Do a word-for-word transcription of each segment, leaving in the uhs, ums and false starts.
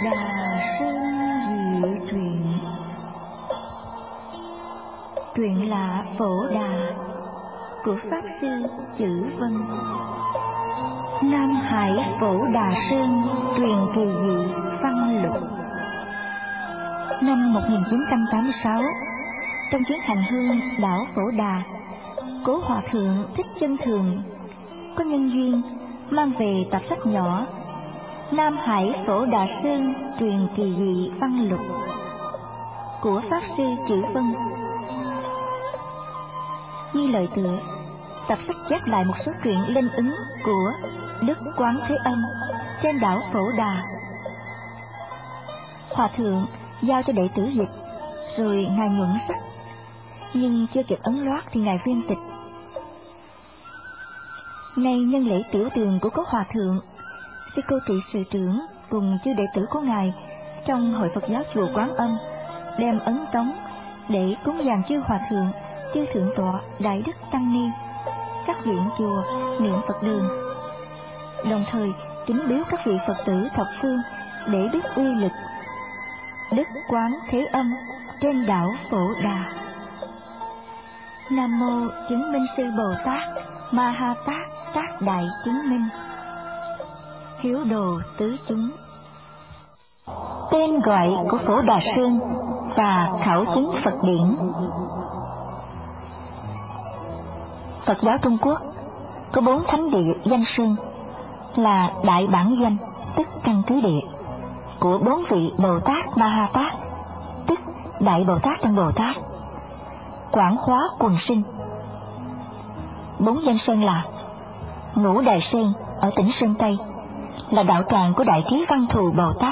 Đà Sơn Diệu Truyện. Truyện lạ Phổ Đà của Pháp Sư Chữ Vân. Nam Hải Phổ Đà Sơn truyền kỳ dị văn lục. Năm một nghìn chín trăm tám mươi sáu, trong chuyến hành hương đảo Phổ Đà, Cố Hòa Thượng Thích Chân Thường có nhân duyên mang về tập sách nhỏ Nam Hải Phổ Đà Sơn truyền kỳ dị văn lục của Pháp Sư Chữ Vân. Như lời tựa, tập sách chép lại một số chuyện linh ứng của Đức Quán Thế Âm trên đảo Phổ Đà. Hòa thượng giao cho đệ tử dịch, rồi ngài nhuận sách, nhưng chưa kịp ấn loát thì ngài viên tịch. Nay nhân lễ tiểu tường của Cố Hòa Thượng, sư cô trị sự trưởng cùng chư đệ tử của ngài trong hội Phật giáo chùa Quán Âm đem ấn tống để cúng dường chư hòa thượng, chư thượng tọa, đại đức tăng ni, các viện chùa niệm Phật đường, đồng thời kính biếu các vị Phật tử thập phương để biết uy lực Đức Quán Thế Âm trên đảo Phổ Đà. Nam mô Chứng Minh Sư Bồ Tát Ma Ha Tát Tác Đại Chứng Minh. Hiếu đồ tứ chúng. Tên gọi của Phổ Đà Sơn và khảo chứng Phật điển. Phật giáo Trung Quốc có bốn thánh địa danh xưng là đại bản doanh, tức căn cứ địa, của bốn vị Bồ Tát Ma Ha Tát, tức Đại Bồ Tát trong Bồ Tát, quảng hóa quần sinh. Bốn danh sơn là Ngũ Đài Sơn ở tỉnh Sơn Tây, là đạo tràng của Đại Trí Văn Thù Bồ Tát;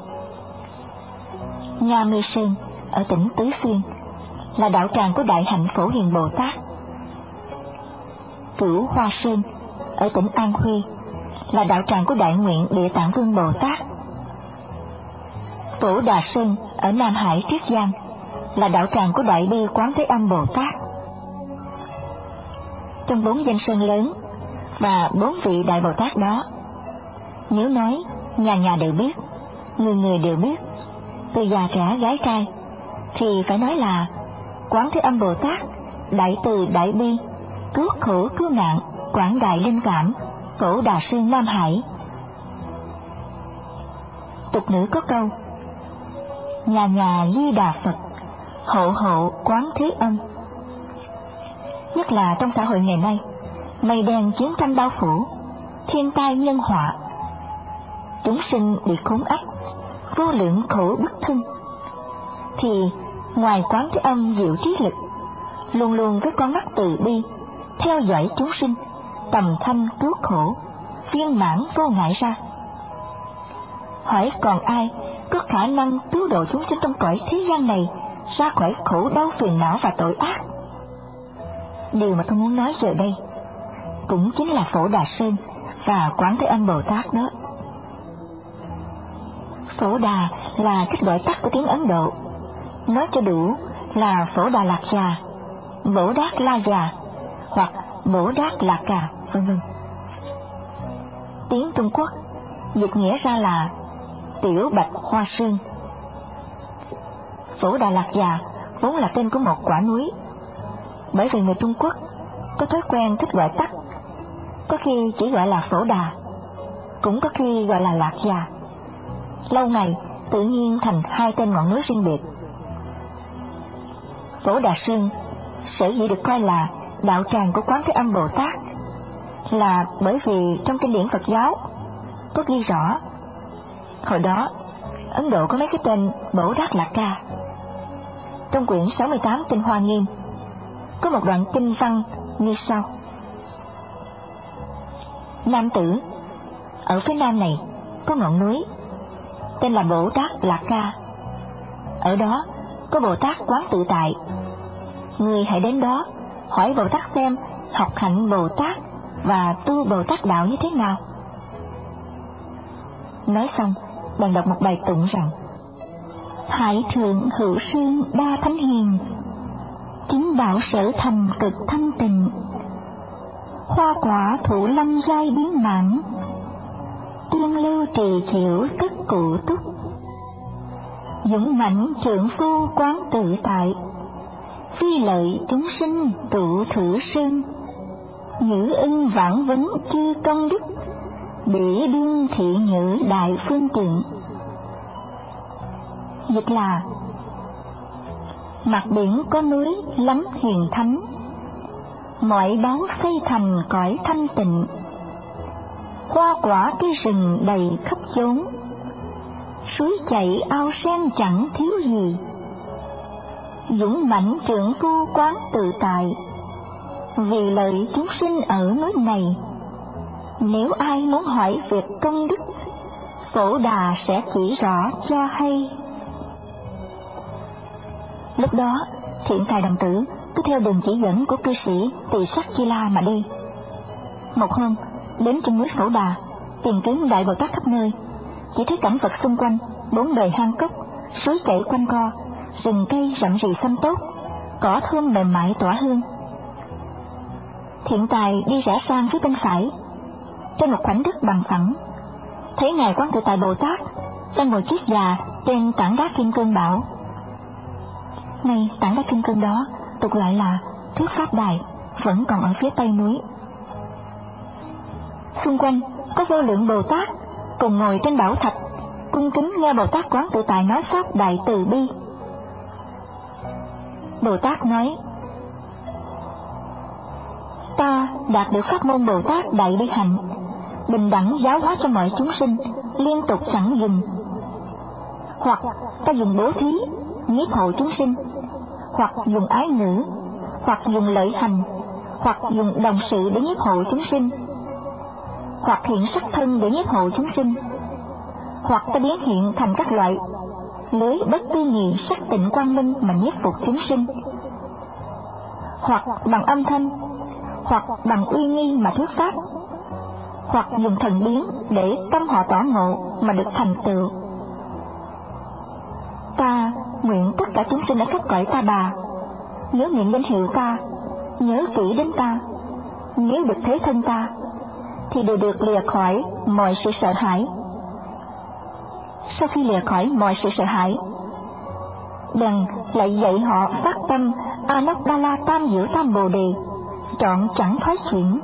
Nga Mi Sơn ở tỉnh Tứ Xuyên, là đạo tràng của Đại Hạnh Phổ Hiền Bồ Tát; Cửu Hoa Sơn ở tỉnh An Huy, là đạo tràng của Đại Nguyện Địa Tạng Vương Bồ Tát; Phổ Đà Sơn ở Nam Hải Triết Giang, là đạo tràng của Đại Bi Quán Thế Âm Bồ Tát. Trong bốn danh sơn lớn và bốn vị Đại Bồ Tát đó, nếu nói nhà nhà đều biết, người người đều biết, từ già trẻ gái trai, thì phải nói là Quán Thế Âm Bồ Tát, Đại Từ Đại Bi, cứu khổ cứu nạn, quảng đại linh cảm, Phổ Đà Sơn Nam Hải. Tục ngữ có câu: nhà nhà Di Đà Phật, hộ hộ Quán Thế Âm. Nhất là trong xã hội ngày nay, mây đen chiến tranh bao phủ, thiên tai nhân họa, chúng sinh bị khốn ách, vô lượng khổ bức thân, thì ngoài Quán Thế Âm diệu trí lực, luôn luôn với con mắt từ bi theo dõi chúng sinh, tầm thanh cứu khổ, viên mãn vô ngại ra. Hỏi còn ai có khả năng cứu độ chúng sinh trong cõi thế gian này ra khỏi khổ đau phiền não và tội ác? Điều mà tôi muốn nói giờ đây cũng chính là Phổ Đà Sơn và Quán Thế Âm Bồ Tát đó. Phổ Đà là cách gọi tắt của tiếng Ấn Độ, nói cho đủ là Phổ Đà Lạc Già, Bổ Đát La Già hoặc Bổ Đát Lạc Cà, vân vân. Tiếng Trung Quốc dịch nghĩa ra là Tiểu Bạch Hoa Sơn. Phổ Đà Lạc Già vốn là tên của một quả núi, bởi vì người Trung Quốc có thói quen thích gọi tắt, có khi chỉ gọi là Phổ Đà, cũng có khi gọi là Lạc Già. Lâu ngày tự nhiên thành hai tên ngọn núi riêng biệt. Phổ Đà Sơn sở dĩ được coi là đạo tràng của Quán Thế Âm Bồ Tát là bởi vì trong kinh điển Phật giáo có ghi rõ, hồi đó Ấn Độ có mấy cái tên Bổ Đát Lạc Ca. Trong quyển sáu mươi tám Tinh Hoa Nghiêm có một đoạn kinh văn như sau: nam tử, ở phía nam này có ngọn núi tên là Bổ Đát Lạc Ca, ở đó có Bồ Tát Quán Tự Tại. Người hãy đến đó hỏi Bồ Tát xem học hạnh Bồ Tát và tu Bồ Tát đạo như thế nào. Nói xong bèn đọc một bài tụng rằng: Hải thượng hữu sư đa thánh hiền, chính đạo sở thành cực thanh tịnh, hoa quả thụ lâm giai biến mãn, tiên lưu trì chiểu tức cụ túc. dũng mãnh trượng phu quán tự tại, phi lợi chúng sinh tụ thử sơn, nhữ ưng vãng vấn chư công đức, bỉ đương thị nhữ đại phương tiện. Dịch là: mặt biển có núi lắm hiền thánh, mọi báo xây thành cõi thanh tịnh, hoa quả cây rừng đầy khắp chốn, suối chảy ao sen chẳng thiếu gì, dũng mãnh trượng phu quán tự tại, vì lợi chúng sinh ở núi này. Nếu ai muốn hỏi việc công đức, Phổ Đà sẽ chỉ rõ cho hay. Lúc đó Thiện Tài đồng tử cứ theo đường chỉ dẫn của cư sĩ Tỳ Sắc Chi La mà đi. Một hôm đến chân núi Phổ Đà, tìm kiếm Đại Bồ Tát khắp nơi, chỉ thấy cảnh vật xung quanh bốn bề hang cốc, suối chảy quanh co, rừng cây rậm rì xanh tốt, cỏ thơm mềm mại tỏa hương. Thiện Tài đi rẽ sang phía bên phải, trên một khoảnh đất bằng phẳng, thấy ngài Quán Tự Tại Bồ Tát đang ngồi kiết già trên tảng đá kim cương bảo. Nay tảng đá kim cương đó tục gọi là Thuyết Pháp Đài, vẫn còn ở phía tây núi. Xung quanh có vô lượng Bồ Tát cùng ngồi trên bảo thạch, cung kính nghe Bồ Tát Quán Tự Tại nói pháp đại từ bi. Bồ Tát nói: ta đạt được pháp môn Bồ Tát đại bi hạnh, bình đẳng giáo hóa cho mọi chúng sinh, liên tục chẳng dừng. Hoặc ta dùng bố thí nhiếp hộ chúng sinh, hoặc dùng ái ngữ, hoặc dùng lợi hành, hoặc dùng đồng sự để nhiếp hộ chúng sinh, hoặc hiện sắc thân để nhiếp hộ chúng sinh, hoặc ta biến hiện thành các loại lưới bất tư nghị sắc tịnh quang minh mà nhiếp phục chúng sinh, hoặc bằng âm thanh, hoặc bằng uy nghi mà thuyết pháp, hoặc dùng thần biến để tâm họ tỏ ngộ mà được thành tựu. Ta nguyện tất cả chúng sinh ở khắp cõi Ta Bà nhớ niệm danh hiệu ta, nhớ kỹ đến ta, nếu được thế thân ta thì đều được lìa khỏi mọi sự sợ hãi. Sau khi lìa khỏi mọi sự sợ hãi, đừng lại dạy họ phát tâm Anodala Tam Diệu Tam Bồ Đề, chọn chẳng thoái chuyển.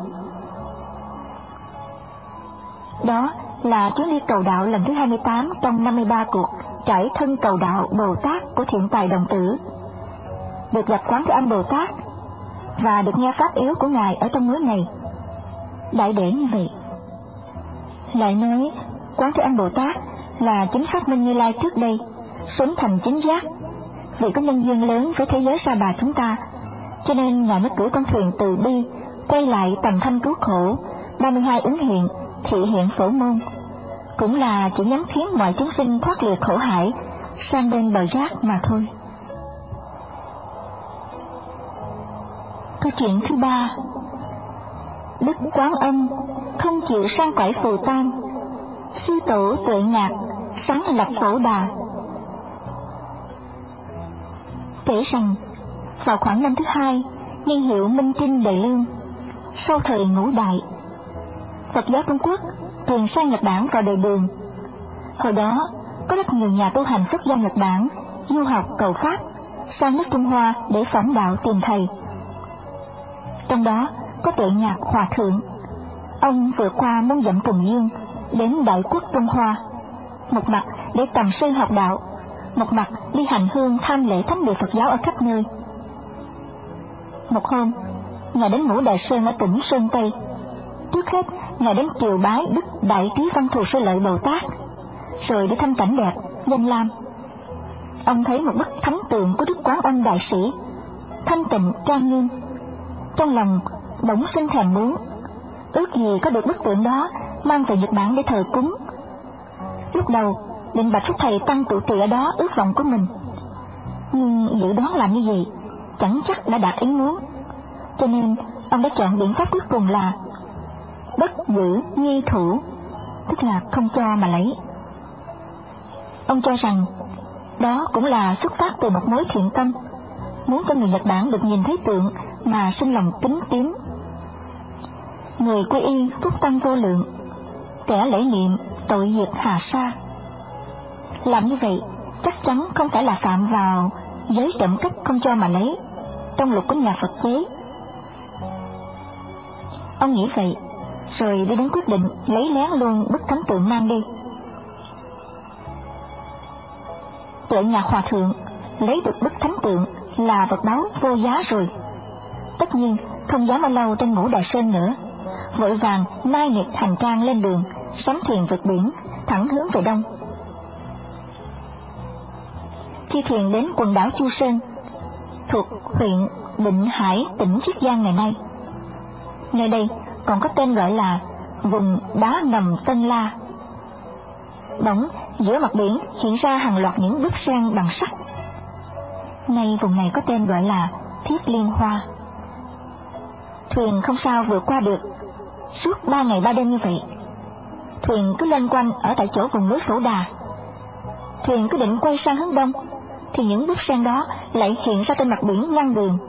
Đó là chuyến đi cầu đạo lần thứ hai mươi tám trong năm mươi ba cuộc trải thân cầu đạo Bồ Tát của Thiện Tài đồng tử. Được gặp Quán Thế Âm Bồ Tát và được nghe pháp yếu của ngài ở trong núi này. Đại để như vậy. Lại nói Quán Thế Âm Bồ Tát là chính pháp minh Như Lai trước đây, sớm thành chính giác, vì có nhân duyên lớn với thế giới Sa Bà chúng ta, cho nên ngài mới cử con thuyền từ bi quay lại tầm thanh cứu khổ ba mươi hai ứng hiện thị hiện phổ môn, cũng là chỉ nhắm khiến mọi chúng sinh thoát lìa khổ hải sang bên bờ giác mà thôi. Câu chuyện thứ ba: Đức Quán Âm không chịu sang cõi phù tang, sư tổ Tuệ Ngạc sáng lập Phổ Đà. Kể rằng vào khoảng năm thứ hai niên hiệu Minh Trinh Đại Lương, sau thời Ngũ Đại, Phật giáo Trung Quốc thường sang Nhật Bản vào đời Đường. Hồi đó có rất nhiều nhà tu hành xuất gia Nhật Bản du học cầu pháp sang nước Trung Hoa để phỏng đạo tìm thầy. Trong đó có Tuệ Nhạc Hòa Thượng. Ông vượt qua muôn dặm cùng dương đến Đại Quốc Trung Hoa, một mặt để tầm sư học đạo, một mặt đi hành hương tham lễ thánh địa Phật giáo ở khắp nơi. Một hôm, ngài đến Ngũ Đại Sơn ở tỉnh Sơn Tây. Trước hết, ngài đến triều bái Đức Đại Trí Văn Thù Sư Lợi Bồ Tát, rồi đi thăm cảnh đẹp danh lam. Ông thấy một bức thánh tượng của Đức Quán Âm Đại Sĩ, thanh tịnh trang nghiêm. Trong lòng bỗng sinh thèm muốn, ước gì có được bức tượng đó mang về Nhật Bản để thờ cúng. Lúc đầu định bạch với thầy tăng trụ trì ở đó ước vọng của mình, nhưng dự đoán làm như vậy chẳng chắc đã đạt ý muốn, cho nên ông đã chọn biện pháp cuối cùng là bất giữ nhi thủ, tức là không cho mà lấy. Ông cho rằng đó cũng là xuất phát từ một mối thiện tâm, muốn cho người Nhật Bản được nhìn thấy tượng mà sinh lòng kính tín. Người quy y phúc tăng vô lượng, kẻ lễ niệm tội diệt hà sa. Làm như vậy chắc chắn không phải là phạm vào giới trộm cắp không cho mà lấy trong luật của nhà Phật chế. Ông nghĩ vậy, rồi đi đến quyết định lấy lén luôn bức thánh tượng mang đi. Tuệ Nhạc Hòa Thượng lấy được bức thánh tượng là vật báu vô giá rồi, tất nhiên không dám ở lâu trên Ngũ Đài Sơn nữa, vội vàng nai nịt hành trang lên đường, sắm thuyền vượt biển, thẳng hướng về đông. Khi thuyền đến quần đảo Chu Sơn, thuộc huyện Định Hải, tỉnh Chiết Giang ngày nay, nơi đây còn có tên gọi là vùng đá ngầm Tân La. Bỗng giữa mặt biển hiện ra hàng loạt những bức sen bằng sắt. Nay vùng này có tên gọi là Thiết Liên Hoa. Thuyền không sao vượt qua được. Suốt ba ngày ba đêm như vậy, thuyền cứ loanh quanh ở tại chỗ vùng núi Phổ Đà. Thuyền cứ định quay sang hướng đông, thì những bức sen đó lại hiện ra trên mặt biển ngăn đường.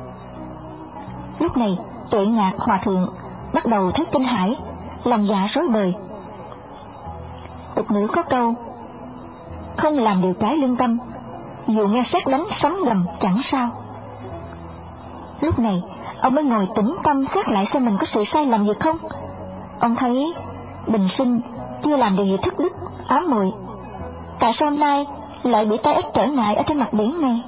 Lúc này Tuệ Nhạc Hòa Thượng bắt đầu thấy kinh hãi, lòng dạ rối bời. Tục ngữ có câu không làm điều trái lương tâm, dù nghe sét đánh sấm gầm chẳng sao. Lúc này ông mới ngồi tĩnh tâm xét lại xem mình có sự sai lầm gì không. Ông thấy bình sinh chưa làm điều gì thất đức ám muội, tại sao hôm nay lại bị tai ách trở ngại ở trên mặt biển này?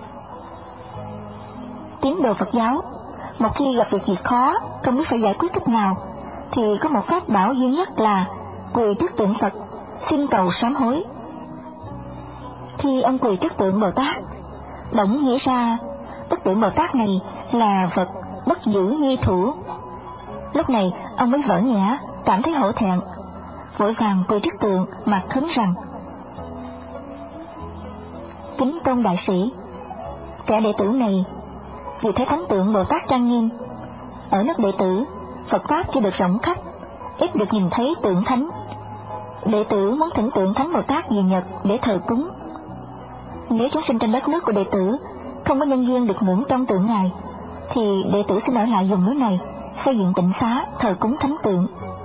Tín đồ Phật giáo một khi gặp việc gì khó, không biết phải giải quyết cách nào, thì có một pháp bảo duy nhất là quỳ trước tượng Phật, xin cầu sám hối. Khi ông quỳ trước tượng Bồ Tát, bỗng nghĩ ra bức tượng Bồ Tát này là vật bất giữ nghi thủ. Lúc này ông mới vỡ nhã, cảm thấy hổ thẹn, vội vàng quỳ trước tượng mà khấn rằng: kính tôn đại sĩ, kẻ đệ tử này vì thấy thánh tượng Bồ Tát trang nghiêm, ở nước đệ tử Phật pháp chưa được rộng khắp, ít được nhìn thấy tượng thánh. Đệ tử muốn thỉnh tượng thánh Bồ Tát về Nhật để thờ cúng. Nếu chúng sinh trên đất nước của đệ tử không có nhân duyên được ngưỡng trong tượng ngài, thì đệ tử xin ở lại vùng núi này xây dựng tịnh xá thờ cúng thánh tượng.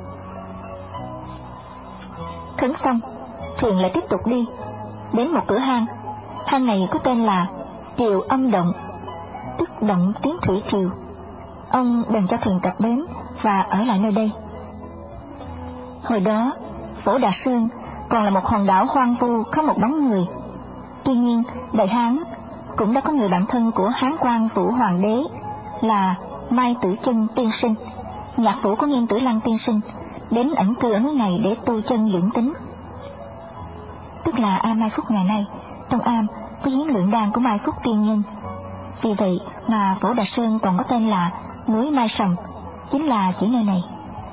Khấn xong, thuyền lại tiếp tục đi đến một cửa hang. Hang này có tên là Triều Âm Động, tức động tiếng thủy triều. Ông bèn cho thuyền cập bến và ở lại nơi đây. Hồi đó Phổ Đà Sơn còn là một hòn đảo hoang vu không một bóng người. Tuy nhiên Đại Hán cũng đã có người bạn thân của Hán Quang Vũ Hoàng đế là Mai Tử Chân tiên sinh, nhạc phủ của Nghiêm Tử Lăng tiên sinh, đến ẩn cư ở núi này để tu chân dưỡng tính. Tức là am Mai Phúc ngày nay, trong am có hiến lượng đan của Mai Phúc tiên nhân. Vì vậy mà Phổ Đà Sơn còn có tên là núi Mai Sầm, chính là chỉ nơi này.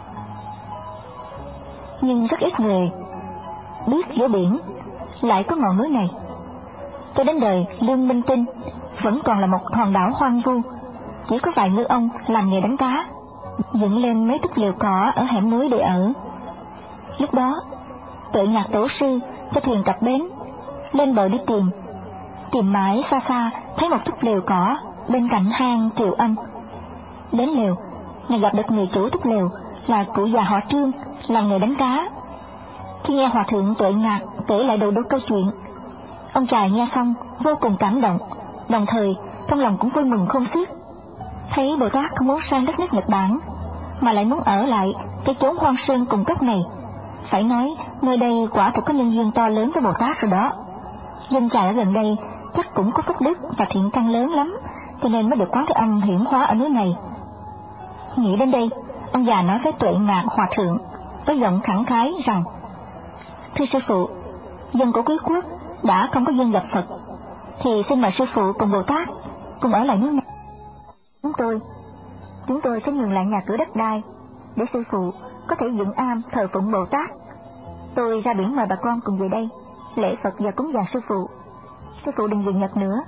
Nhưng rất ít người biết giữa biển lại có ngọn núi này. Cho đến đời Lương Minh Trinh vẫn còn là một hòn đảo hoang vu, chỉ có vài ngư ông làm nghề đánh cá, dựng lên mấy túp lều cỏ ở hẻm núi để ở. Lúc đó Tuệ Nhạc Tổ sư cho thuyền cập bến, lên bờ đi tìm. Tìm mãi xa xa thấy một túp lều cỏ bên cạnh hang Triều Âm. Đến lều, ngài gặp được người chủ túp lều là cụ già họ Trương, làm nghề đánh cá. Khi nghe Hòa Thượng Tuệ Nhạc kể lại đầu đuôi câu chuyện, ông trai nghe xong vô cùng cảm động, đồng thời trong lòng cũng vui mừng không xiết. Thấy Bồ Tát không muốn sang đất nước Nhật Bản, mà lại muốn ở lại cái chốn hoang sơn cùng cấp này, phải nói nơi đây quả thực có nhân duyên to lớn với Bồ Tát rồi đó. Dân trại ở gần đây chắc cũng có phúc đức và thiện căn lớn lắm, cho nên mới được Quán Thế Âm hiển hóa ở núi này. Nghĩ đến đây, ông già nói với Tuệ Nhạc Hòa Thượng với giọng khẳng khái rằng: thưa sư phụ, dân của quý quốc đã không có duyên gặp Phật, thì xin mời sư phụ cùng Bồ Tát cùng ở lại núi này. Chúng tôi, chúng tôi sẽ nhường lại nhà cửa đất đai để sư phụ có thể dựng am thờ phụng Bồ Tát. Tôi ra biển mời bà con cùng về đây lễ Phật và cúng dường sư phụ. Sư phụ đừng về Nhật nữa.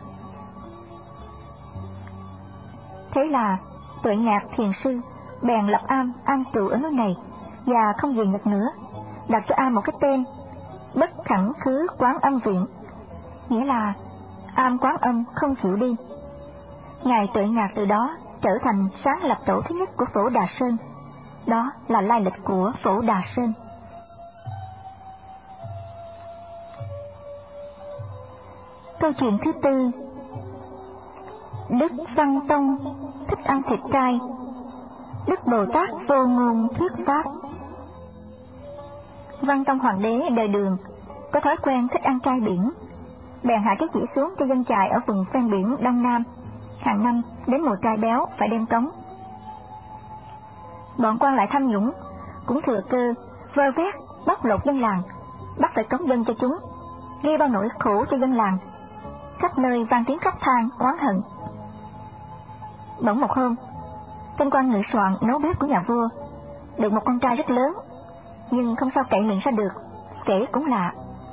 Thế là Tuệ Nhạc thiền sư bèn lập am an trụ ở núi này và không về Nhật nữa, đặt cho am một cái tên Bất Khẳng Khứ Quán Âm Viện, nghĩa là am Quán Âm không chịu đi. Ngài Tuệ Nhạc từ đó trở thành sáng lập tổ thứ nhất của Phổ Đà Sơn. Đó là lai lịch của Phổ Đà Sơn. Câu chuyện thứ tư. Đức Văn Tông thích ăn thịt trai, Đức Bồ Tát vô ngôn thuyết pháp. Văn Tông hoàng đế đời Đường có thói quen thích ăn trai biển, bèn hạ cái chỉ xuống cho dân chài ở vùng ven biển Đông Nam, hàng năm đến mùa trai béo phải đem cống. Bọn quan lại tham nhũng cũng thừa cơ vơ vét bóc lột dân làng, bắt phải cống dân cho chúng, gây bao nỗi khổ cho dân làng, khắp nơi vang tiếng khóc than oán hận. Bỗng một hôm, tên quan ngự soạn nấu bếp của nhà vua được một con trai rất lớn, nhưng không sao cậy miệng ra được, kể cũng lạ.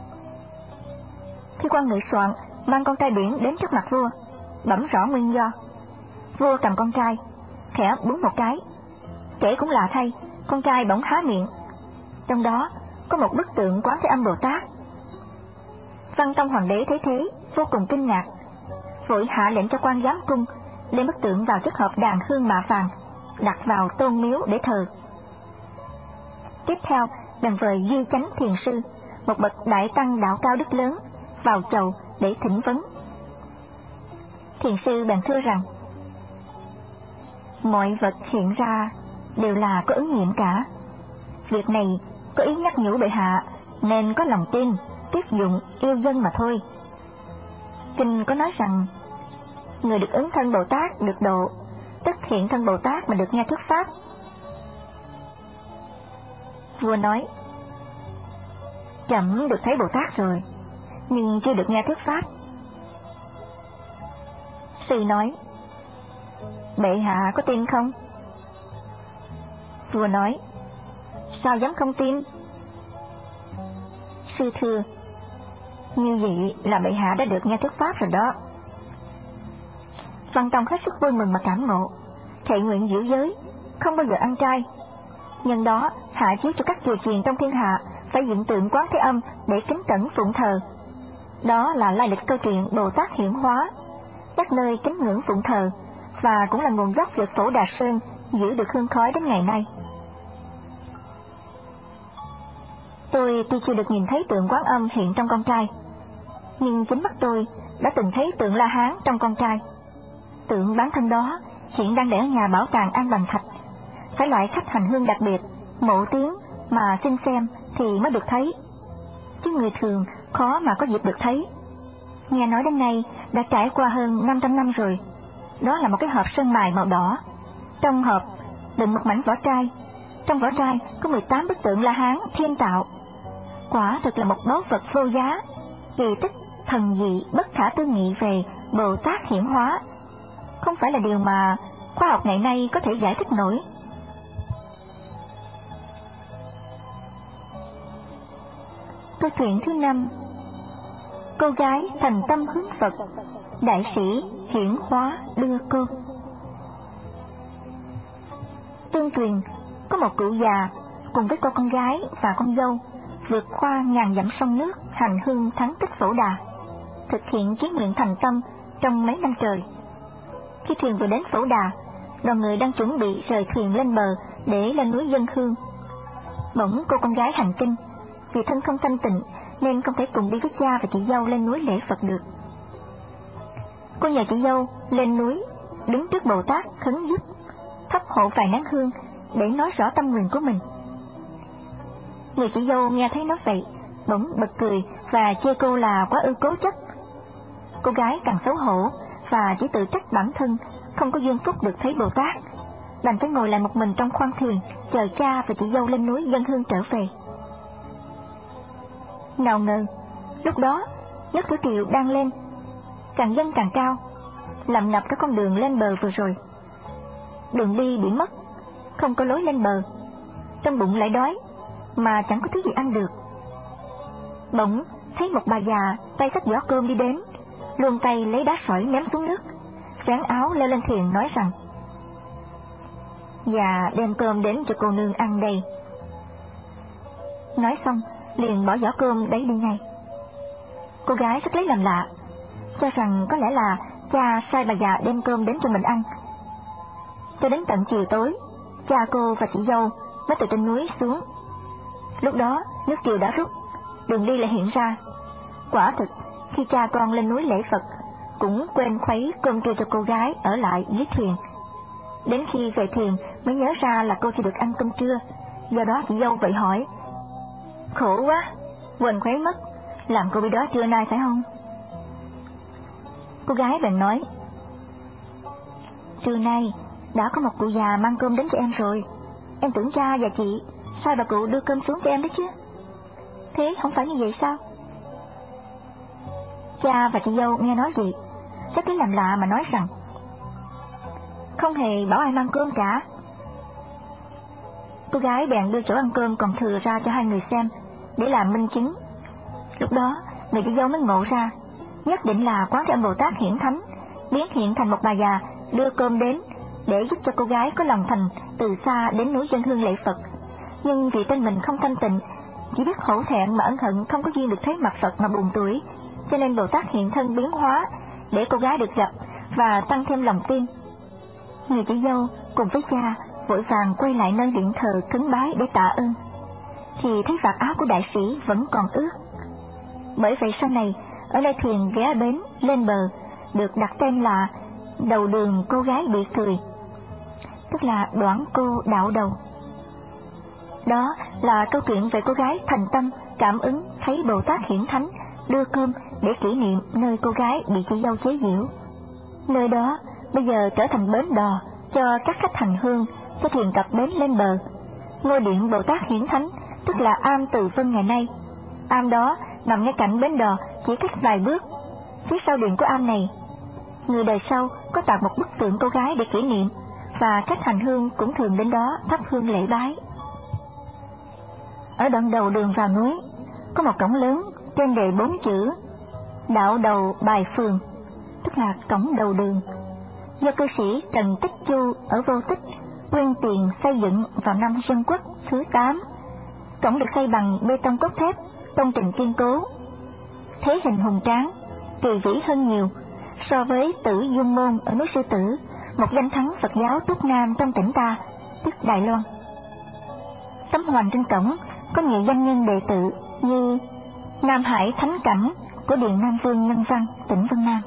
Khi quan ngự soạn mang con trai biển đến trước mặt vua, bẩm rõ nguyên do, vua cầm con trai khẽ búng một cái, kể cũng lạ thay, con trai bỗng há miệng, trong đó có một bức tượng Quán Thế Âm Bồ Tát. Văn Tông hoàng đế thấy thế vô cùng kinh ngạc, vội hạ lệnh cho quan giám cung đem bức tượng vào chiếc hộp đàn hương mạ vàng, đặt vào tôn miếu để thờ. Tiếp theo bèn vời Duy Chánh Thiền Sư, một bậc đại tăng đạo cao đức lớn, vào chầu để thỉnh vấn. Thiền sư bèn thưa rằng: mọi vật hiện ra đều là có ứng nghiệm cả. Việc này có ý nhắc nhủ bệ hạ nên có lòng tin, tiếp dụng yêu dân mà thôi. Kinh có nói rằng người được ứng thân Bồ Tát được độ, tức hiện thân Bồ Tát mà được nghe thuyết pháp. Vua nói: trẫm được thấy Bồ Tát rồi, nhưng chưa được nghe thuyết pháp. Sư nói: bệ hạ có tin không? Vua nói: sao dám không tin? Sư thưa: như vậy là bệ hạ đã được nghe thuyết pháp rồi đó. Văn Tông hết sức vui mừng mà cảm ngộ, thệ nguyện giữ giới, không bao giờ ăn trai. Nhân đó hạ chiếu cho các chùa chiền trong thiên hạ phải dựng tượng Quán Thế Âm để kính cẩn phụng thờ. Đó là lai lịch câu chuyện Bồ Tát hiển hóa, các nơi kính ngưỡng phụng thờ, và cũng là nguồn gốc việc Phổ Đà Sơn giữ được hương khói đến ngày nay. Tôi tuy chưa được nhìn thấy tượng Quán Âm hiện trong con trai, nhưng chính mắt tôi đã từng thấy tượng La Hán trong con trai. Tượng bán thân đó hiện đang để ở nhà bảo tàng An Bành Thạch, phải loại khách hành hương đặc biệt, mộ tiếng mà xin xem thì mới được thấy, chứ người thường khó mà có dịp được thấy. Nghe nói đến nay đã trải qua hơn năm trăm năm rồi. Đó là một cái hộp sơn mài màu đỏ, trong hộp đựng một mảnh vỏ trai, trong vỏ trai có mười tám bức tượng La Hán thiên tạo. Quả thực là một báu vật vô giá, kỳ tích thần dị bất khả tư nghị về Bồ Tát hiển hóa, không phải là điều mà khoa học ngày nay có thể giải thích nổi. Câu chuyện thứ năm. Cô gái thành tâm hướng Phật, đại sĩ hiển hóa đưa cô. Tương truyền có một cụ già cùng với cô con gái và con dâu vượt qua ngàn dặm sông nước hành hương thắng tích Phổ Đà, thực hiện chí nguyện thành tâm trong mấy năm trời. Khi thuyền vừa đến Phổ Đà, đoàn người đang chuẩn bị rời thuyền lên bờ để lên núi dâng hương. Bỗng cô con gái hành kinh, vì thân không thanh tịnh nên không thể cùng đi với cha và chị dâu lên núi lễ Phật được. Cô nhờ chị dâu lên núi, đứng trước Bồ Tát khấn giúp, thắp hộ vài nén hương để nói rõ tâm nguyện của mình. Người chị dâu nghe thấy nói vậy, bỗng bật cười và chê cô là quá ư cố chấp. Cô gái càng xấu hổ và chỉ tự trách bản thân không có duyên phúc được thấy Bồ Tát, đành phải ngồi lại một mình trong khoang thuyền chờ cha và chị dâu lên núi dâng hương trở về. Nào ngờ lúc đó nước thủy triều đang lên, càng dâng càng cao, làm ngập cái con đường lên bờ vừa rồi. Đường đi bị mất, không có lối lên bờ, trong bụng lại đói mà chẳng có thứ gì ăn được. Bỗng thấy một bà già tay xách giỏ cơm đi đến, luồn tay lấy đá sỏi ném xuống nước, vén áo leo lên thuyền nói rằng: "Già đem cơm đến cho cô nương ăn đây." Nói xong liền bỏ giỏ cơm đấy đi ngay. Cô gái rất lấy làm lạ, cho rằng có lẽ là cha sai bà già đem cơm đến cho mình ăn. Cho đến tận chiều tối, cha cô và chị dâu mới từ trên núi xuống. Lúc đó nước triều đã rút, đường đi lại hiện ra. Quả thực khi cha con lên núi lễ Phật, cũng quên khuấy cơm trưa cho cô gái ở lại dưới thuyền. Đến khi về thuyền mới nhớ ra là cô chưa được ăn cơm trưa, do đó chị dâu vậy hỏi: khổ quá, quên khuấy mất, làm cô bị đói trưa nay phải không? Cô gái bèn nói: trưa nay đã có một cụ già mang cơm đến cho em rồi, em tưởng cha và chị sai bà cụ đưa cơm xuống cho em đấy chứ. Thế không phải như vậy sao? Cha và chị dâu nghe nói vậy, sẽ thấy làm lạ mà nói rằng: không hề bảo ai mang cơm cả. Cô gái bèn đưa chỗ ăn cơm còn thừa ra cho hai người xem, để làm minh chứng. Lúc đó người chị dâu mới ngộ ra, nhất định là Quán Thế Âm Bồ Tát hiển thánh biến hiện thành một bà già đưa cơm đến, để giúp cho cô gái có lòng thành từ xa đến núi dân hương lễ Phật. Nhưng vì tên mình không thanh tịnh, chỉ biết hổ thẹn mà ân hận không có duyên được thấy mặt Phật mà buồn tủi, cho nên Bồ Tát hiện thân biến hóa để cô gái được gặp và tăng thêm lòng tin. Người chị dâu cùng với cha vội vàng quay lại nơi điện thờ cúng bái để tạ ơn, thì thấy vạt áo của đại sĩ vẫn còn ướt. Bởi vậy sau này ở nơi thuyền ghé bến lên bờ được đặt tên là đầu đường cô gái bị cười, tức là Đoản Cô đạo đầu. Đó là câu chuyện về cô gái thành tâm cảm ứng thấy Bồ Tát hiển thánh đưa cơm để kỷ niệm nơi cô gái bị chị dâu chế giễu. Nơi đó bây giờ trở thành bến đò cho các khách hành hương cho thuyền cập bến lên bờ. Ngôi điện Bồ Tát hiển thánh tức là am Từ Vân ngày nay. Am đó nằm ngay cạnh bến đò, chỉ cách vài bước. Phía sau điện của am này, người đời sau có tạc một bức tượng cô gái để kỷ niệm, và khách hành hương cũng thường đến đó thắp hương lễ bái. Ở đoạn đầu đường vào núi có một cổng lớn trên đề bốn chữ Đạo Đầu Bài Phường, tức là cổng đầu đường, do cư sĩ Trần Tích Chu ở Vô Tích quyên tiền xây dựng vào năm Dân Quốc thứ tám. Cổng được xây bằng bê tông cốt thép, công trình kiên cố, thế hình hùng tráng, kỳ vĩ hơn nhiều so với Tử Dung Môn ở núi Sư Tử, một danh thắng Phật giáo tốt nam trong tỉnh ta, tức Đài Loan. Tấm hoành trên cổng có nhiều danh nhân đệ tử như Nam Hải Thánh Cảnh của Điện Nam Vương Nhân Văn, tỉnh Vân Nam,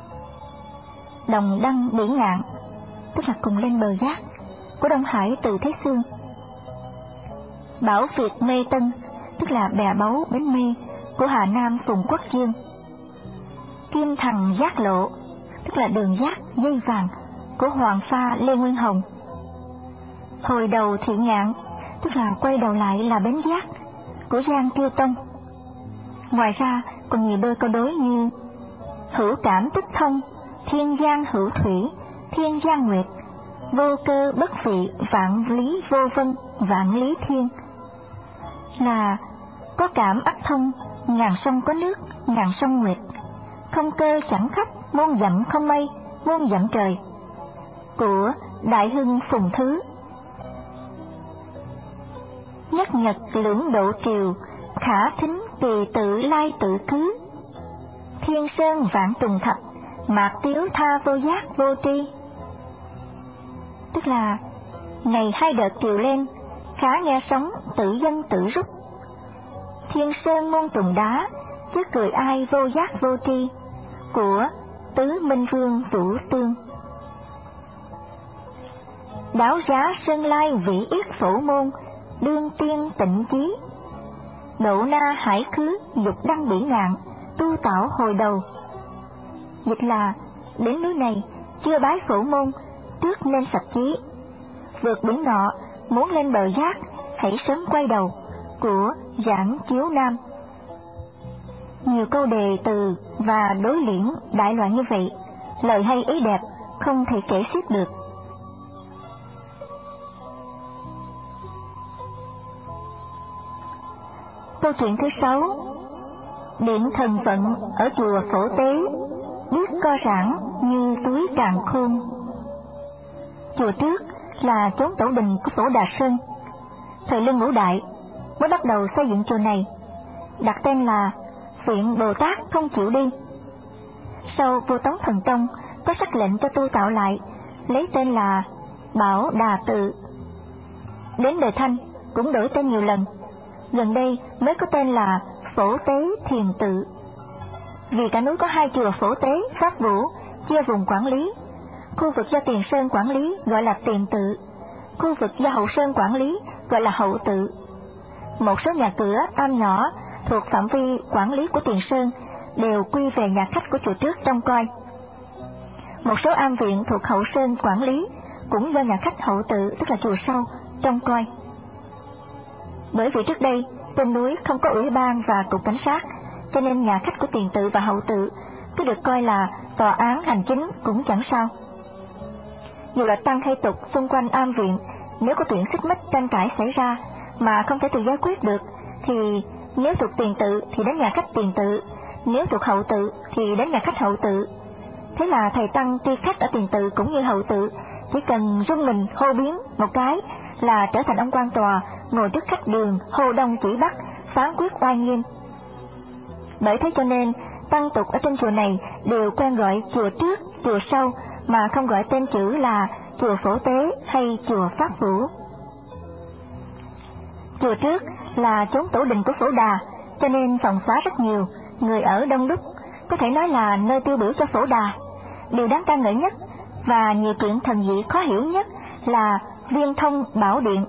Đồng Đăng Bỉ Ngạn, tức là cùng lên bờ giác, của Đông Hải Từ Thế Xương, Bảo Việt Mê Tân, tức là bè báu bến mê, của Hà Nam Phùng Quốc Dương, Kim Thần Giác Lộ, tức là đường giác dây vàng, của Hoàng Pha Lê Nguyên Hồng, Hồi Đầu Thị Ngạn, tức là quay đầu lại là bến giác, của Giang Kiêu Tông. Ngoài ra còn nhiều đôi câu đối như Hữu Cảm Tức Thông, Thiên Giang Hữu Thủy, Thiên Giang Nguyệt, Vô Cơ Bất Vị, Vạn Lý Vô Vân, Vạn Lý Thiên, là có cảm ắt thông, ngàn sông có nước, ngàn sông nguyệt, không cơ chẳng khách, muôn dặm không mây, muôn dặm trời, của Đại Hưng Phùng Thứ. Nhất nhật lưỡng độ triều, khả thính kỳ tự lai tự cứ, thiên sơn vạn tùng thạch, mạc tiếu tha vô giác vô tri. Tức là ngày hai đợt triều lên, khá nghe sóng tự dân tự rút, thiên sơn muôn tùng đá, chứ cười ai vô giác vô tri, của Tứ Minh Vương Vũ Tương. Đáo giá Sơn Lai vị yết phổ môn, đương tiên tịnh chí, độ na hải khứ, dục đăng bỉ ngạn, tu tạo hồi đầu. Dịch là đến núi này chưa bái phổ môn, trước nên sạch chí, vượt biển nọ muốn lên bờ giác, hãy sớm quay đầu, của Giảng Chiếu Nam. Nhiều câu đề từ và đối liễn đại loại như vậy, lời hay ý đẹp không thể kể xiết được. Câu chuyện thứ sáu, điện thần vận ở chùa Phổ Tế, biết co rãng như túi càn khôn. Chùa trước là chốn tổ đình của Phổ Đà Sơn. Thời Lương Ngũ Đại mới bắt đầu xây dựng chùa này, đặt tên là Viện Bồ Tát Không Chịu Đi. Sau vua Tống Thần Tông có sắc lệnh cho tu tạo lại, lấy tên là Bảo Đà Tự. Đến đời Thanh cũng đổi tên nhiều lần, gần đây mới có tên là Phổ Tế Thiền Tự. Vì cả núi có hai chùa Phổ Tế, Pháp Vũ, chia vùng quản lý. Khu vực do Tiền Sơn quản lý gọi là Tiền Tự, khu vực do Hậu Sơn quản lý gọi là Hậu Tự. Một số nhà cửa, am nhỏ thuộc phạm vi quản lý của Tiền Sơn đều quy về nhà khách của chùa trước trông coi. Một số am viện thuộc Hậu Sơn quản lý cũng do nhà khách Hậu Tự, tức là chùa sau, trông coi. Bởi vì trước đây trên núi không có ủy ban và cục cảnh sát, cho nên nhà khách của Tiền Tự và Hậu Tự cứ được coi là tòa án hành chính cũng chẳng sao. Dù là tăng hay tục xung quanh am viện, nếu có chuyện xích mích tranh cãi xảy ra mà không thể tự giải quyết được, thì nếu thuộc Tiền Tự thì đến nhà khách Tiền Tự, nếu thuộc Hậu Tự thì đến nhà khách Hậu Tự. Thế là thầy tăng tuy khách ở Tiền Tự cũng như Hậu Tự, chỉ cần rung mình hô biến một cái là trở thành ông quan tòa, ngồi trước khách đường hô đông chỉ bắc, phán quyết oai nghiêm. Bởi thế cho nên tăng tục ở trên chùa này đều quen gọi chùa trước, chùa sau, mà không gọi tên chữ là chùa Phổ Tế hay chùa Pháp Vũ. Chùa trước là chốn tổ đình của Phổ Đà, cho nên phòng xá rất nhiều, người ở đông đúc, có thể nói là nơi tiêu biểu cho Phổ Đà. Điều đáng ca ngợi nhất và nhiều chuyện thần dị khó hiểu nhất là Viên Thông Bảo Điện.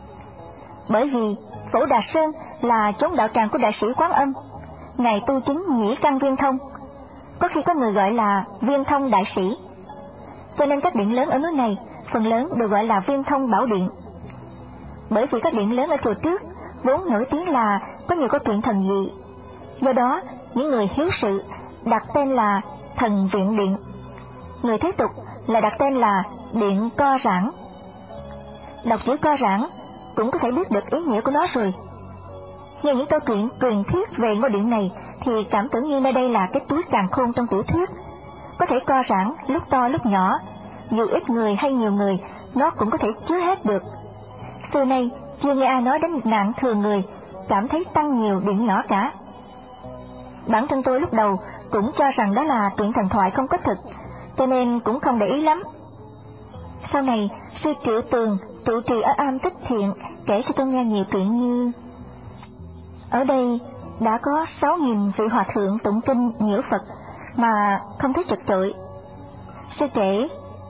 Bởi vì Phổ Đà Sơn là chốn đạo tràng của đại sĩ Quán Âm, ngài tu chứng nhĩ căn viên thông, có khi có người gọi là Viên Thông đại sĩ. Cho nên các điện lớn ở núi này phần lớn đều gọi là Viên Thông Bảo Điện. Bởi vì các điện lớn ở chùa trước vốn nổi tiếng là có nhiều câu chuyện thần dị, do đó những người hiếu sự đặt tên là Thần Viện Điện, người thế tục là đặt tên là Điện Co Rãng. Đọc chữ Co Rãng cũng có thể biết được ý nghĩa của nó rồi. Nghe những câu chuyện truyền thuyết về ngôi điện này thì cảm tưởng như nơi đây là cái túi càn khôn trong tiểu thuyết, có thể co rãng lúc to lúc nhỏ, dù ít người hay nhiều người nó cũng có thể chứa hết được. Xưa nay chưa nghe ai nói đến nạn thừa người cảm thấy tăng nhiều điện nhỏ cả. Bản thân tôi lúc đầu cũng cho rằng đó là chuyện thần thoại không có thực, cho nên cũng không để ý lắm. Sau này sư Triệu Tường trụ trì ở am Tích Thiện kể cho tôi nghe nhiều chuyện như: ở đây đã có sáu nghìn vị hòa thượng tụng kinh nhiễu Phật mà không thấy chật chội. Sư kể,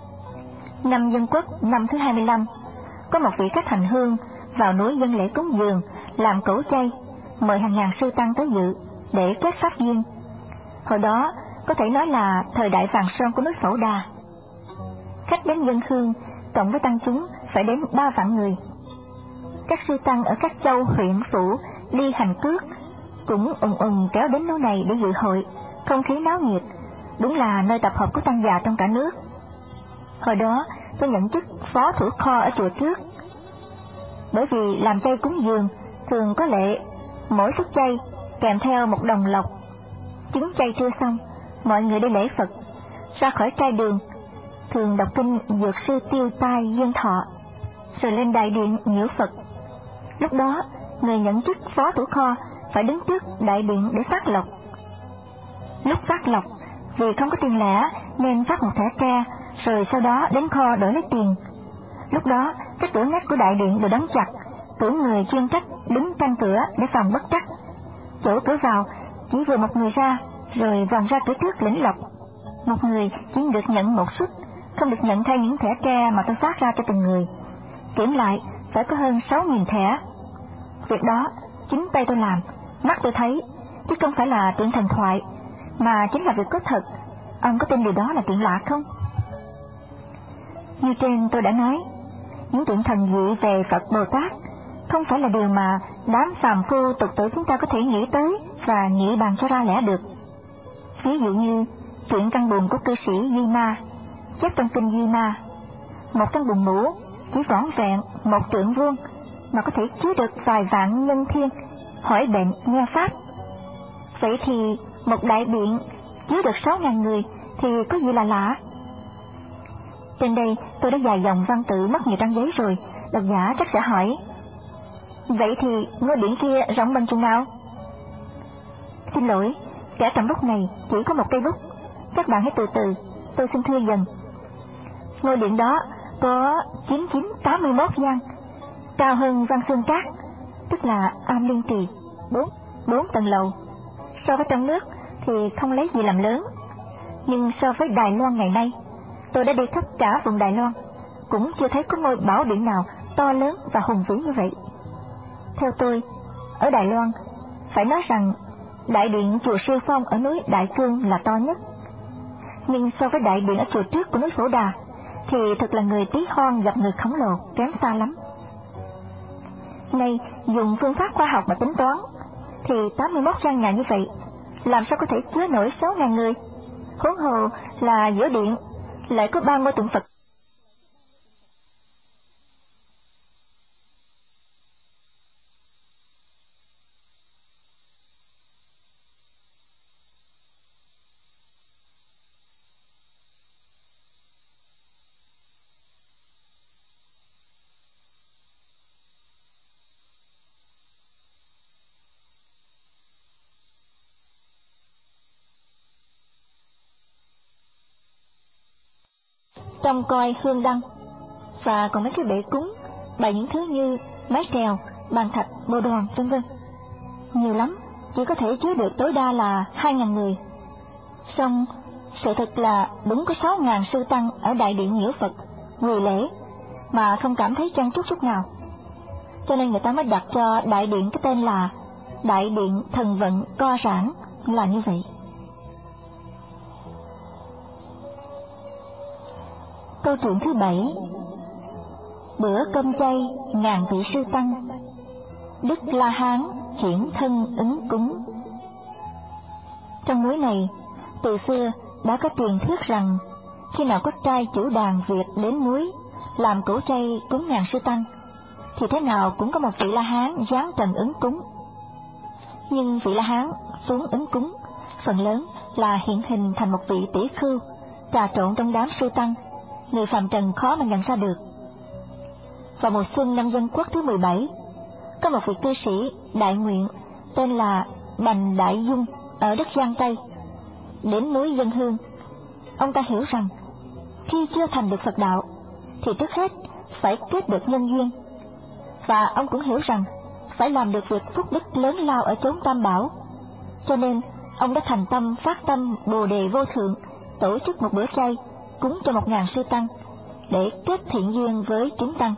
năm Dân Quốc năm thứ hai mươi lăm, có một vị khách hành hương vào núi dân lễ cúng dường, làm cỗ chay, mời hàng ngàn sư tăng tới dự để kết pháp duyên. Hồi đó có thể nói là thời đại vàng son của núi Phổ Đà. Khách đến dân hương cộng với tăng chúng phải đến ba vạn người. Các sư tăng ở các châu huyện phủ đi hành cước cũng ùn ùn kéo đến núi này để dự hội, không khí náo nhiệt, đúng là nơi tập hợp của tăng già trong cả nước. Hồi đó tôi nhận chức phó thủ kho ở chùa trước. Bởi vì làm chay cúng dường thường có lệ mỗi suất chay kèm theo một đồng lộc. Chứng chay trưa xong, mọi người đi lễ Phật, ra khỏi trai đường, thường đọc kinh Dược Sư Tiêu Tai Duyên Thọ, rồi lên đại điện nhiễu Phật. Lúc đó người nhận chức phó thủ kho phải đứng trước đại điện để phát lộc. Lúc phát lộc, vì không có tiền lẻ nên phát một thẻ tre, rồi sau đó đến kho đổi lấy tiền. Lúc đó các cửa ngách của đại điện đều đóng chặt, cử người chuyên trách đứng canh cửa để phòng bất trắc. Chỗ cửa vào chỉ vừa một người ra, rồi vòng ra cửa trước lĩnh lộc. Một người chỉ được nhận một suất, không được nhận thay những thẻ tre mà tôi phát ra cho từng người. Kiểm lại phải có hơn sáu nghìn thẻ. Việc đó chính tay tôi làm, mắt tôi thấy, chứ không phải là chuyện thần thoại, mà chính là việc có thật. Ông có tin điều đó là chuyện lạ không? Như trên tôi đã nói, những chuyện thần dị về Phật Bồ Tát không phải là điều mà đám phàm phu tục tử chúng ta có thể nghĩ tới và nghĩ bàn cho ra lẽ được. Ví dụ như chuyện căn buồm của cư sĩ Duy Ma, chép trong kinh Duy Ma. Một căn buồm mũ chỉ vỏn vẹn một trượng vuông mà có thể chứa được vài vạn nhân thiên hỏi bệnh nghe pháp. Vậy thì một đại điện chứa được sáu ngàn người thì có gì là lạ? Trên đây tôi đã dài dòng văn tự mất nhiều trang giấy rồi, độc giả chắc sẽ hỏi: vậy thì ngôi điện kia rộng bằng chừng nào? Xin lỗi, cả trong bút này chỉ có một cây bút, các bạn hãy từ từ, tôi xin thưa dần. Ngôi điện đó có chín chín tám mươi mốt gian, cao hơn Văn Xương Cát, tức là Am Liên Trì, bốn bốn tầng lầu. So với trong nước thì không lấy gì làm lớn, nhưng so với Đài Loan ngày nay, tôi đã đi khắp cả vùng Đài Loan, cũng chưa thấy có ngôi bảo điện nào to lớn và hùng vĩ như vậy. Theo tôi, ở Đài Loan, phải nói rằng đại điện chùa Sư Phong ở núi Đại Cương là to nhất. Nhưng so với đại điện ở chùa trước của núi Phổ Đà, thì thật là người tí hon gặp người khổng lồ, kém xa lắm. Nay, dùng phương pháp khoa học mà tính toán, thì tám mươi mốt gian nhà như vậy, làm sao có thể chứa nổi sáu ngàn người? Huống hồ là giữa điện lại có ba ngôi tượng Phật. Trong coi hương đăng, và còn mấy cái bể cúng bày những thứ như mái trèo, bàn thạch, bồ đoàn, vân vân, nhiều lắm, chỉ có thể chứa được tối đa là hai ngàn người. Song sự thật là đúng có sáu ngàn sư tăng ở đại điện nhiễu Phật quỳ lễ mà không cảm thấy chen chúc chút nào, cho nên người ta mới đặt cho đại điện cái tên là Đại điện Thần Vận Co Giãn là như vậy. Câu chuyện thứ bảy. Bữa cơm chay ngàn vị sư tăng, Đức La Hán hiển thân ứng cúng. Trong núi này, từ xưa đã có truyền thuyết rằng khi nào có trai chủ đàn Việt đến núi làm cỗ chay cúng ngàn sư tăng, thì thế nào cũng có một vị La Hán giáng trần ứng cúng. Nhưng vị La Hán xuống ứng cúng phần lớn là hiện hình thành một vị tỷ khưu trà trộn trong đám sư tăng, người phàm trần khó mà nhận ra được. Vào mùa xuân năm Dân Quốc thứ mười bảy, có một vị cư sĩ đại nguyện tên là Bành Đại Dung ở đất Giang Tây đến núi dân hương. Ông ta hiểu rằng khi chưa thành được Phật đạo thì trước hết phải kết được nhân duyên, và ông cũng hiểu rằng phải làm được việc phúc đức lớn lao ở chốn Tam Bảo, cho nên ông đã thành tâm phát tâm Bồ Đề vô thượng, tổ chức một bữa chay cúng cho một ngàn sư tăng để kết thiện duyên với chúng tăng.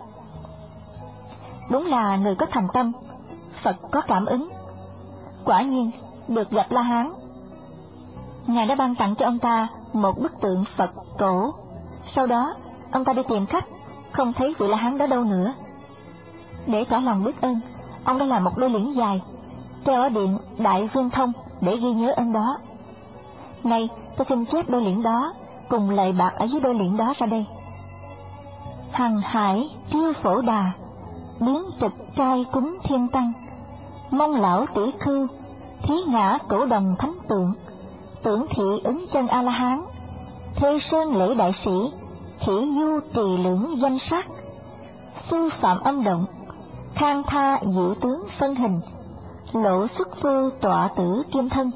Đúng là người có thành tâm, Phật có cảm ứng. Quả nhiên được gặp La Hán, Ngài đã ban tặng cho ông ta một bức tượng Phật cổ. Sau đó ông ta đi tìm khách, không thấy vị La Hán đó đâu nữa. Để tỏ lòng biết ơn, ông đã làm một đôi liễn dài treo ở điện Đại Vương Thông để ghi nhớ ơn đó. Nay tôi xin chép đôi liễn đó cùng lệ bạc ở dưới đôi liễn đó ra đây. Hằng hải tiêu Phổ Đà, biến trực trai cúng thiên tăng, mong lão tỷ khưu thí ngã cổ đồng thánh tượng, tưởng thị ứng chân A La Hán, thê sơn lễ đại sĩ, hỷ du trì lưỡng danh sắc, sư phạm âm động, khang tha diệu tướng phân hình, lộ xuất phu tọa tử kim thân.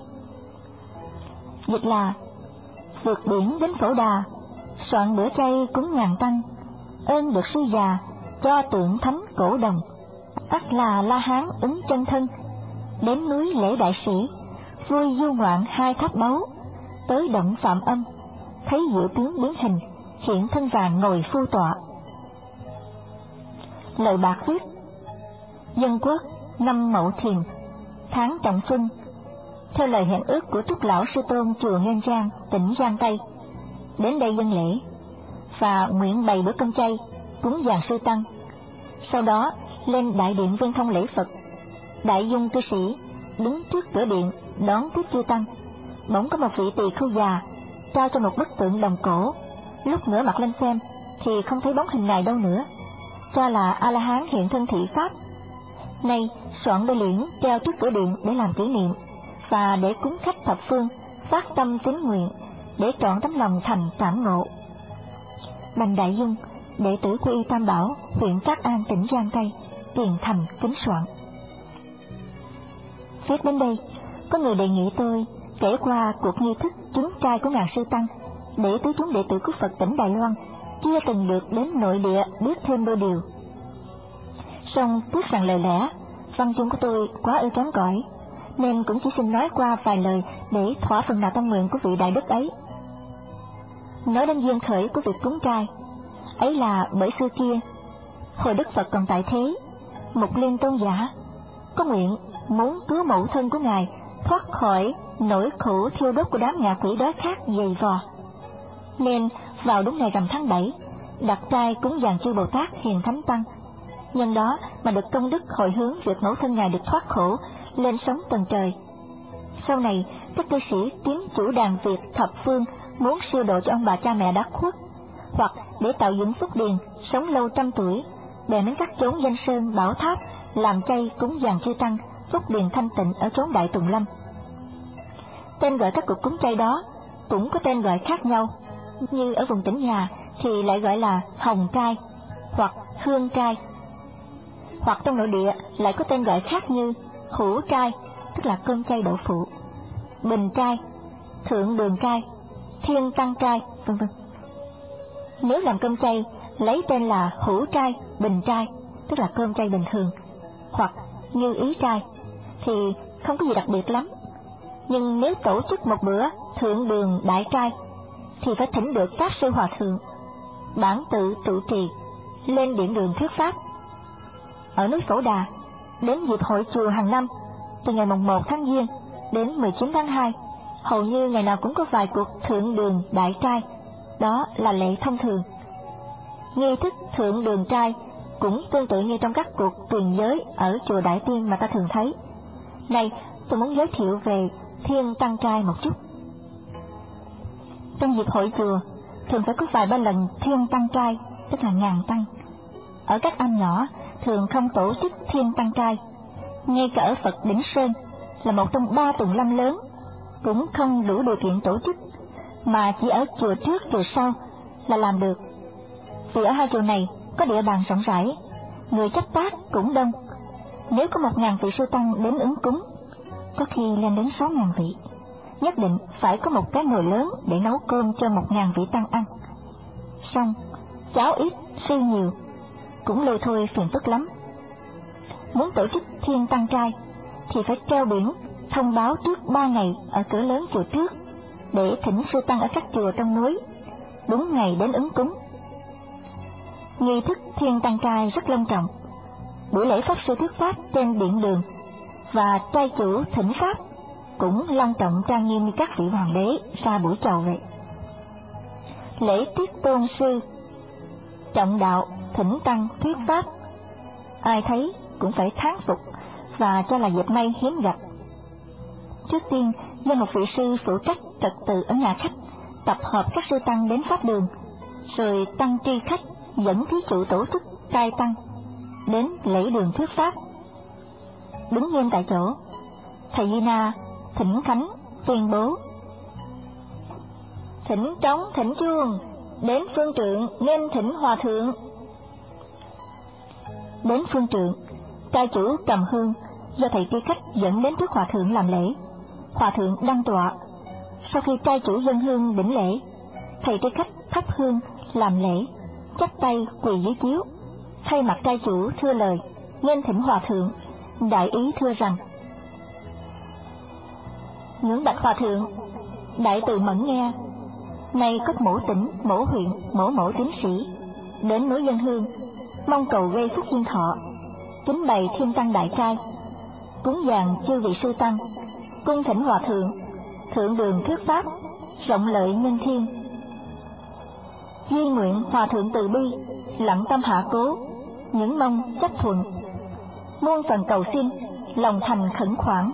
Dịch là: vượt biển đến Phổ Đà, soạn bữa chay cúng ngàn tăng, ơn được sư già cho tượng thánh cổ đồng, ắt là La Hán ứng chân thân. Đến núi lễ đại sĩ, vui du ngoạn hai tháp báu, tới động phạm âm, thấy diệu tướng biến hình, hiện thân vàng ngồi phu tọa. Lời bạc viết: Dân Quốc năm Mậu Thìn, tháng Trọng Xuân, theo lời hẹn ước của Trúc Lão Sư Tôn chùa Nhân Giang, tỉnh Giang Tây, đến đây dân lễ và nguyện bày bữa cơm chay cúng dàn sư tăng. Sau đó lên đại điện Viên Thông lễ Phật. Đại Dung cư sĩ đứng trước cửa điện đón tiếp chư tăng. Bỗng có một vị tỳ khưu già trao cho một bức tượng đồng cổ. Lúc ngửa mặt lên xem thì không thấy bóng hình ngài đâu nữa, cho là A La Hán hiện thân thị pháp. Nay soạn đôi liễn treo trước cửa điện để làm kỷ niệm, và để cúng khách thập phương phát tâm tín nguyện, để trọn tấm lòng thành cảm ngộ. Bành Đại Dung, đệ tử của Y Tam Bảo, huyện Cát An, tỉnh Giang Tây, tiền thành kính soạn. Viết đến đây, có người đề nghị tôi kể qua cuộc nghi thức trúng trai của ngàn sư tăng, để tứ chúng đệ tử của Phật tỉnh Đài Loan chưa từng được đến nội địa biết thêm đôi điều. Song tiếc rằng lời lẽ, văn chương của tôi quá ư kém cỏi, nên cũng chỉ xin nói qua vài lời để thỏa phần nào tâm nguyện của vị đại đức ấy. Nói đến duyên khởi của việc cúng trai, ấy là bởi xưa kia, hồi Đức Phật còn tại thế, một liên tôn giả có nguyện muốn cứu mẫu thân của ngài thoát khỏi nỗi khổ thiêu đốt của đám ngạ quỷ đói khát dày vò, nên vào đúng ngày rằm tháng bảy đặt trai cúng dàn chư Bồ Tát hiền thánh tăng, nhân đó mà được công đức hồi hướng việc mẫu thân ngài được thoát khổ lên sống tầng trời. Sau này các cư sĩ kiếm chủ đàn Việt thập phương muốn siêu độ cho ông bà cha mẹ đã khuất, hoặc để tạo dựng phúc điền sống lâu trăm tuổi, bèn đến các chốn danh sơn bảo tháp làm chay cúng dàn chư tăng phúc điền thanh tịnh ở chốn Đại Tùng Lâm. Tên gọi các cuộc cúng chay đó cũng có tên gọi khác nhau, như ở vùng tỉnh nhà thì lại gọi là hồng trai hoặc hương trai, hoặc trong nội địa lại có tên gọi khác như hữu trai, tức là cơm chay đậu phụ, bình trai, thượng đường trai, thiên tăng trai, vân vân. Nếu làm cơm chay lấy tên là hữu trai, bình trai, tức là cơm chay bình thường, hoặc như ý trai, thì không có gì đặc biệt lắm. Nhưng nếu tổ chức một bữa thượng đường đại trai thì phải thỉnh được các sư hòa thượng bản tự trụ trì lên điện đường thuyết pháp. Ở núi Phổ Đà, đến dịp hội chùa hàng năm, từ ngày mùng một tháng Giêng đến mười chín tháng hai, hầu như ngày nào cũng có vài cuộc thượng đường đại trai, đó là lệ thông thường. Nghi thức thượng đường trai cũng tương tự như trong các cuộc truyền giới ở chùa Đại Tiên mà ta thường thấy. Này, tôi muốn giới thiệu về thiên tăng trai một chút. Trong dịp hội chùa, thường phải có vài ba lần thiên tăng trai, tức là ngàn tăng. Ở các am nhỏ, thường không tổ chức thiên tăng trai. Ngay cả ở Phật Đỉnh Sơn, là một trong ba tùng lâm lớn, cũng không đủ điều kiện tổ chức, mà chỉ ở chùa trước chùa sau là làm được. Vì ở hai chùa này có địa bàn rộng rãi, người chấp tác cũng đông. Nếu có một ngàn vị sư tăng đến ứng cúng, có khi lên đến sáu ngàn vị, nhất định phải có một cái nồi lớn để nấu cơm cho một ngàn vị tăng ăn. Xong cháo ít sư nhiều, cũng lôi thôi phiền phức lắm. Muốn tổ chức thiên tăng trai thì phải treo biển thông báo trước ba ngày ở cửa lớn chùa trước, để thỉnh sư tăng ở các chùa trong núi đúng ngày đến ứng cúng. Nghi thức thiên tăng trai rất long trọng. Buổi lễ pháp sư thuyết pháp trên điện đường và trai chủ thỉnh pháp cũng long trọng trang nghiêm như các vị hoàng đế ra buổi chầu vậy. Lễ tiết tôn sư trọng đạo thỉnh tăng thuyết pháp, ai thấy cũng phải thán phục và cho là dịp may hiếm gặp. Trước tiên, do một vị sư phụ trách trật tự ở nhà khách tập hợp các sư tăng đến pháp đường, rồi tăng tri khách dẫn thí chủ tổ chức trai tăng đến lễ đường thuyết pháp. Đứng nghiêm tại chỗ, thầy Di Na thỉnh khánh tuyên bố: thỉnh trống thỉnh chuông, đến phương trượng nghênh thỉnh hòa thượng. Đến phương trượng, trai chủ cầm hương do thầy tri khách dẫn đến trước hòa thượng làm lễ. Hòa thượng đăng tọa. Sau khi trai chủ dâng hương đỉnh lễ, thầy tri khách thắp hương làm lễ, chắp tay quỳ dưới chiếu, thay mặt trai chủ thưa lời nghênh thỉnh hòa thượng, đại ý thưa rằng: ngưỡng bạch hòa thượng, đại từ mẫn nghe, nay có mổ tỉnh, mổ huyện, mổ mổ tiến sĩ đến núi dân hương, mong cầu gây phúc duyên thọ, kính bày thiên tăng đại trai, cúng dàn chư vị sư tăng, cung thỉnh hòa thượng, thượng đường thuyết pháp, rộng lợi nhân thiên. Duy nguyện hòa thượng từ bi, lặng tâm hạ cố, những mong chấp thuận, muôn phần cầu xin, lòng thành khẩn khoản.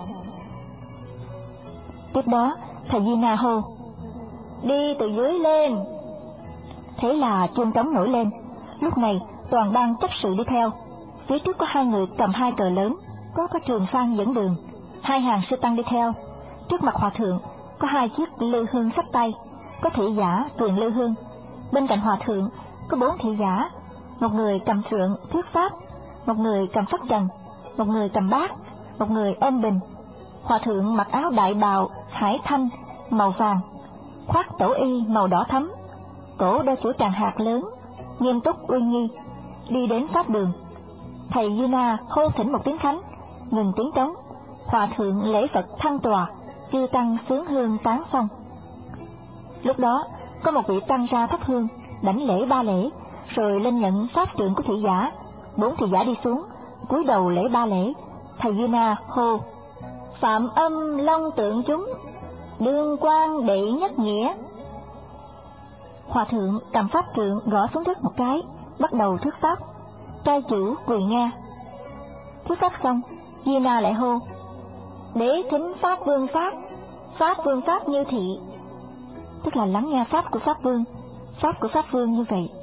Tiếp đó, thầy Di Na hô: đi từ dưới lên. Thế là chuông trống nổi lên. Lúc này toàn ban chấp sự đi theo. Phía trước có hai người cầm hai cờ lớn, có có Trường Phan dẫn đường. Hai hàng sư tăng đi theo. Trước mặt hòa thượng có hai chiếc lư hương sách tay, có thị giả truyền lư hương. Bên cạnh hòa thượng có bốn thị giả, một người cầm trượng thuyết pháp, một người cầm phất trần, một người cầm bát, một người ôm bình. Hòa thượng mặc áo đại bào hải thanh màu vàng, khoác tổ y màu đỏ thẫm, cổ đeo chuỗi tràng hạt lớn, nghiêm túc uy nghi, đi đến pháp đường. Thầy Di Na hô thỉnh một tiếng khánh, ngừng tiếng trống. Hòa thượng lễ Phật thăng tòa, chư tăng sướng hương tán xong. Lúc đó có một vị tăng ra thắp hương, đảnh lễ ba lễ, rồi lên nhận pháp trượng của thị giả. Bốn thị giả đi xuống, cúi đầu lễ ba lễ. Thầy Duy Na hô: Phạm âm long tượng chúng, đương quan đệ nhất nghĩa. Hòa thượng cầm pháp trượng gõ xuống đất một cái, bắt đầu thuyết pháp. Trai chủ quỳ nghe. Thuyết pháp xong, Duy Na lại hô: Để thính pháp vương pháp, pháp vương pháp như thị. Tức là lắng nghe pháp của pháp vương, pháp của pháp vương như vậy.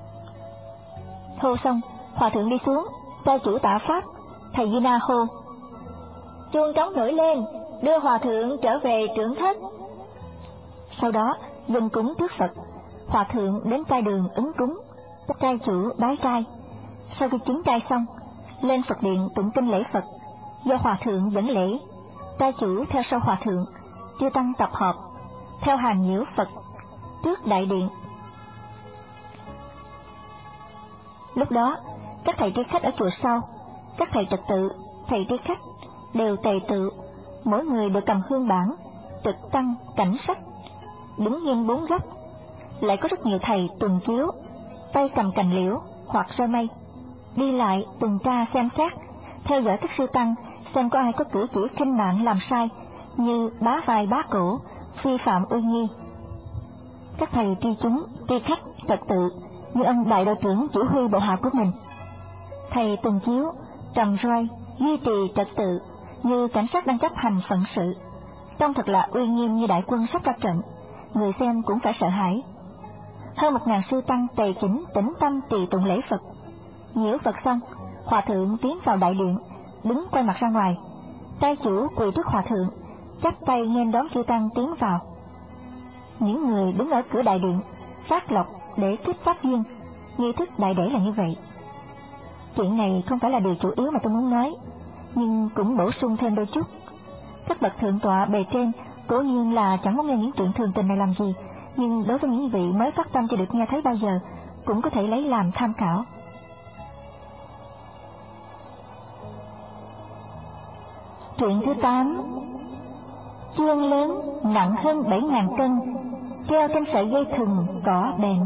Hô xong, hòa thượng đi xuống, trai chủ tạ pháp. Thầy Duy Na hô: Chuông trống nổi lên, đưa hòa thượng trở về trưởng thất. Sau đó dân cúng trước Phật. Hòa thượng đến trai đường ứng cúng, trai chủ bái trai. Sau khi chứng trai xong, lên Phật điện tụng kinh lễ Phật, do hòa thượng dẫn lễ. Trai chủ theo sau hòa thượng, chư tăng tập hợp theo hàng nhiễu Phật trước đại điện. Lúc đó các thầy tri khách ở chùa sau, các thầy trật tự, thầy tri khách đều tề tự, mỗi người đều cầm hương bản, trực tăng, cảnh sách, đứng nghiêng bốn góc. Lại có rất nhiều thầy tuần chiếu, tay cầm cành liễu hoặc roi mây, đi lại tuần tra xem xét, theo dõi các sư tăng, xem có ai có cử chỉ khinh mạng làm sai, như bá vai bá cổ, vi phạm uy nghi. Các thầy tri chúng, tri khách, trật tự như ông đại đội trưởng chỉ huy bộ hạ của mình. Thầy tuần chiếu, cầm roi, duy trì trật tự như cảnh sát đang chấp hành phận sự, trông thật là uy nghiêm như đại quân sắp ra trận, người xem cũng phải sợ hãi. Hơn một ngàn sư tăng tề chỉnh tĩnh tâm trì tụng lễ Phật. Nhiễu Phật xong, hòa thượng tiến vào đại điện, đứng quay mặt ra ngoài. Trai chủ quỳ trước hòa thượng, chắp tay nghênh đón chư tăng tiến vào. Những người đứng ở cửa đại điện phát lộc để kích pháp duyên, nghi thức đại để là như vậy. Chuyện này không phải là điều chủ yếu mà tôi muốn nói, nhưng cũng bổ sung thêm đôi chút. Các bậc thượng tọa bề trên cố nhiên là chẳng muốn nghe những chuyện thường tình này làm gì, nhưng đối với những vị mới phát tâm chưa được nghe thấy bao giờ, cũng có thể lấy làm tham khảo. Truyện thứ tám. Chuông lớn nặng hơn bảy ngàn cân, treo trên sợi dây thừng cỏ bền.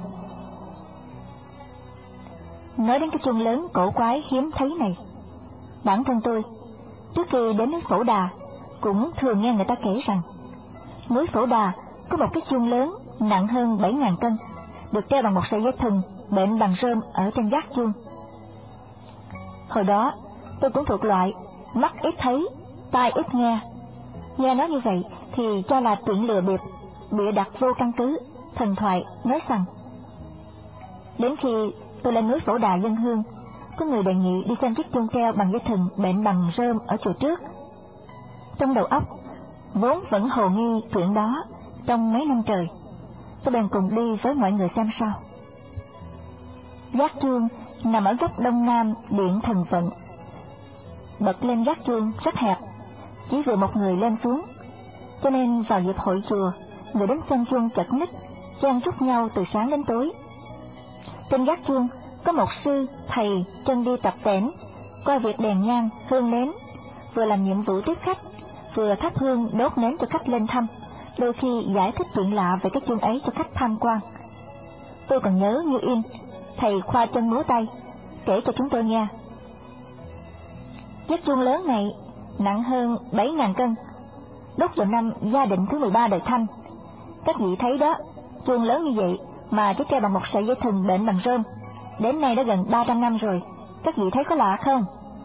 Nói đến cái chuông lớn cổ quái hiếm thấy này, bản thân tôi trước khi đến núi Phổ Đà cũng thường nghe người ta kể rằng núi Phổ Đà có một cái chuông lớn nặng hơn bảy ngàn cân, được treo bằng một sợi dây thừng bện bằng rơm ở trên gác chuông. Hồi đó tôi cũng thuộc loại mắt ít thấy, tai ít nghe. Nghe nói như vậy thì cho là chuyện lừa bịp, bịa đặt vô căn cứ, thần thoại, nói xằng. Đến khi tôi lên núi Phổ Đà dân hương, có người đề nghị đi xem chiếc chuông treo bằng dây thừng bện bằng rơm ở chùa trước. Trong đầu óc vốn vẫn hồ nghi chuyện đó trong mấy năm trời, tôi bèn cùng đi với mọi người xem sao. Gác chuông nằm ở góc đông nam điện Thần Vận. Bật lên gác chuông rất hẹp, chỉ vừa một người lên xuống, cho nên vào dịp hội chùa, người đến xem chuông chật ních, chen chúc nhau từ sáng đến tối. Trên gác chuông có một sư thầy chân đi tập tễnh, coi việc đèn nhang hương nến, vừa làm nhiệm vụ tiếp khách, vừa thắp hương đốt nến cho khách lên thăm, đôi khi giải thích chuyện lạ về cái chuông ấy cho khách tham quan. Tôi còn nhớ như in, thầy khoa chân múa tay kể cho chúng tôi nghe. Chiếc chuông lớn này nặng hơn bảy ngàn cân, đúc vào năm Gia Định thứ mười ba đời Thanh. Các vị thấy đó, chuông lớn như vậy mà chỉ treo bằng một sợi dây thừng bện bằng rơm, đến nay đã gần ba trăm năm rồi, các vị thấy có lạ không?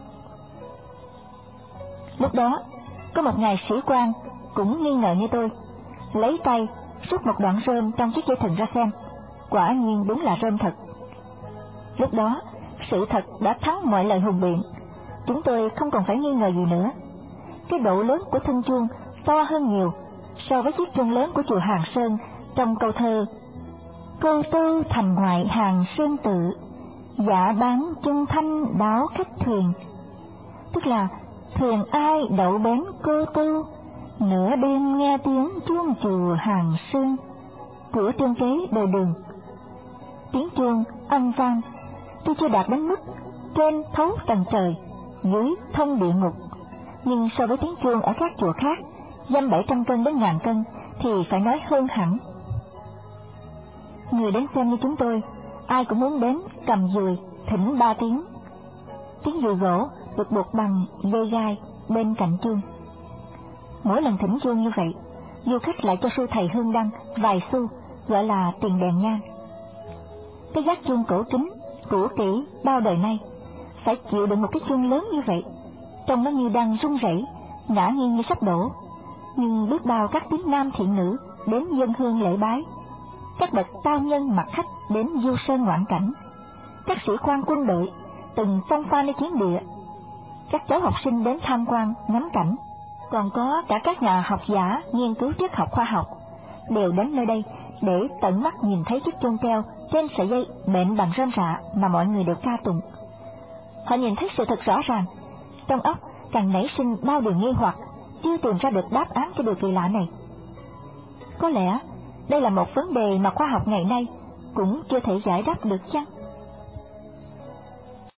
Lúc đó có một ngài sĩ quan cũng nghi ngờ như tôi, lấy tay rút một đoạn rơm trong chiếc dây thừng ra xem, quả nhiên đúng là rơm thật. Lúc đó sự thật đã thắng mọi lời hùng biện, chúng tôi không còn phải nghi ngờ gì nữa. Cái độ lớn của thân chuông to hơn nhiều so với chiếc chuông lớn của chùa Hàng Sơn trong câu thơ Cô tư thành ngoại Hàng Sơn tự, dạ bán chân thanh đáo khách thuyền. Tức là thuyền ai đậu bến Cô tư, nửa đêm nghe tiếng chuông chùa Hàng Sơn, cửa trương kế đời đường. Tiếng chuông âm vang tuy chưa đạt đến mức trên thấu tầng trời, dưới thông địa ngục, nhưng so với tiếng chuông ở các chùa khác dăm bảy trăm cân đến ngàn cân thì phải nói hơn hẳn. Người đến xem như chúng tôi, ai cũng muốn đến cầm dùi thỉnh ba tiếng. Tiếng dùi gỗ được buộc bằng dây gai bên cạnh chuông. Mỗi lần thỉnh chuông như vậy, du khách lại cho sư thầy hương đăng vài xu, gọi là tiền đèn nhang. Cái gác chuông cổ kính, cũ kỹ bao đời nay, phải chịu đựng một cái chuông lớn như vậy, trông nó như đang rung rẩy, ngã nghiêng như sắp đổ. Nhưng biết bao các tín nam thiện nữ đến dân hương lễ bái, các bậc cao nhân mặt khách đến du sơn ngoạn cảnh, các sĩ quan quân đội từng xông pha nơi chiến địa, các cháu học sinh đến tham quan ngắm cảnh, còn có cả các nhà học giả nghiên cứu triết học khoa học đều đến nơi đây để tận mắt nhìn thấy chiếc chuông treo trên sợi dây mệnh bằng rơm rạ mà mọi người đều ca tụng. Họ nhìn thấy sự thật rõ ràng, trong óc càng nảy sinh bao điều nghi hoặc, chưa tìm ra được đáp án cho điều kỳ lạ này. Có lẽ đây là một vấn đề mà khoa học ngày nay cũng chưa thể giải đáp được chăng?